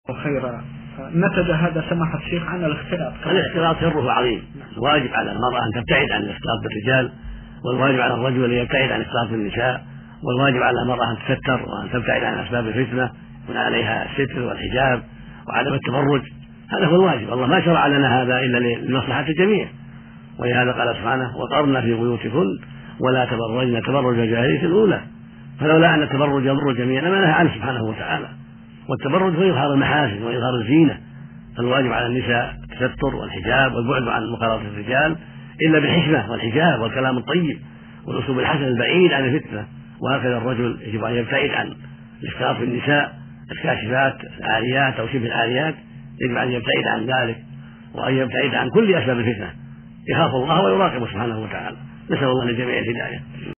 خيرا. نتج هذا سماحة الشيخ عن الاختلاط. الاختلاط شره عظيم. الواجب على المرأة أن تبتعد عن الاختلاط بالرجال، والواجب على الرجل أن يبتعد عن الاختلاط بالنساء، والواجب على المرأة أن تستر وأن تبتعد عن أسباب الفتنة، يكون عليها الستر والحجاب وعدم التبرج. هذا هو الواجب. الله ما شرع لنا هذا إلا لمصلحة الجميع، ولهذا قال سبحانه: وقرن في بيوتكن ولا تبرجن تبرج الجاهلية الأولى. فلولا أن التبرج يضر الجميع لما نهى عنه سبحانه وتعالى. والتبرج هو إظهار المحاسن وإظهار الزينة، فالواجب على النساء التستر والحجاب والبعد عن مخالطة الرجال إلا بالحكمة والحجاب والكلام الطيب والأسلوب الحسن البعيد عن الفتنة. وهكذا الرجل يجب أن يبتعد عن الاختلاط بالنساء الكاشفات العاريات أو شبه العاريات، يجب أن يبتعد عن ذلك وأن يبتعد عن كل أسباب الفتنة، يخاف الله ويراقب سبحانه وتعالى. نسأل الله للجميع الهداية.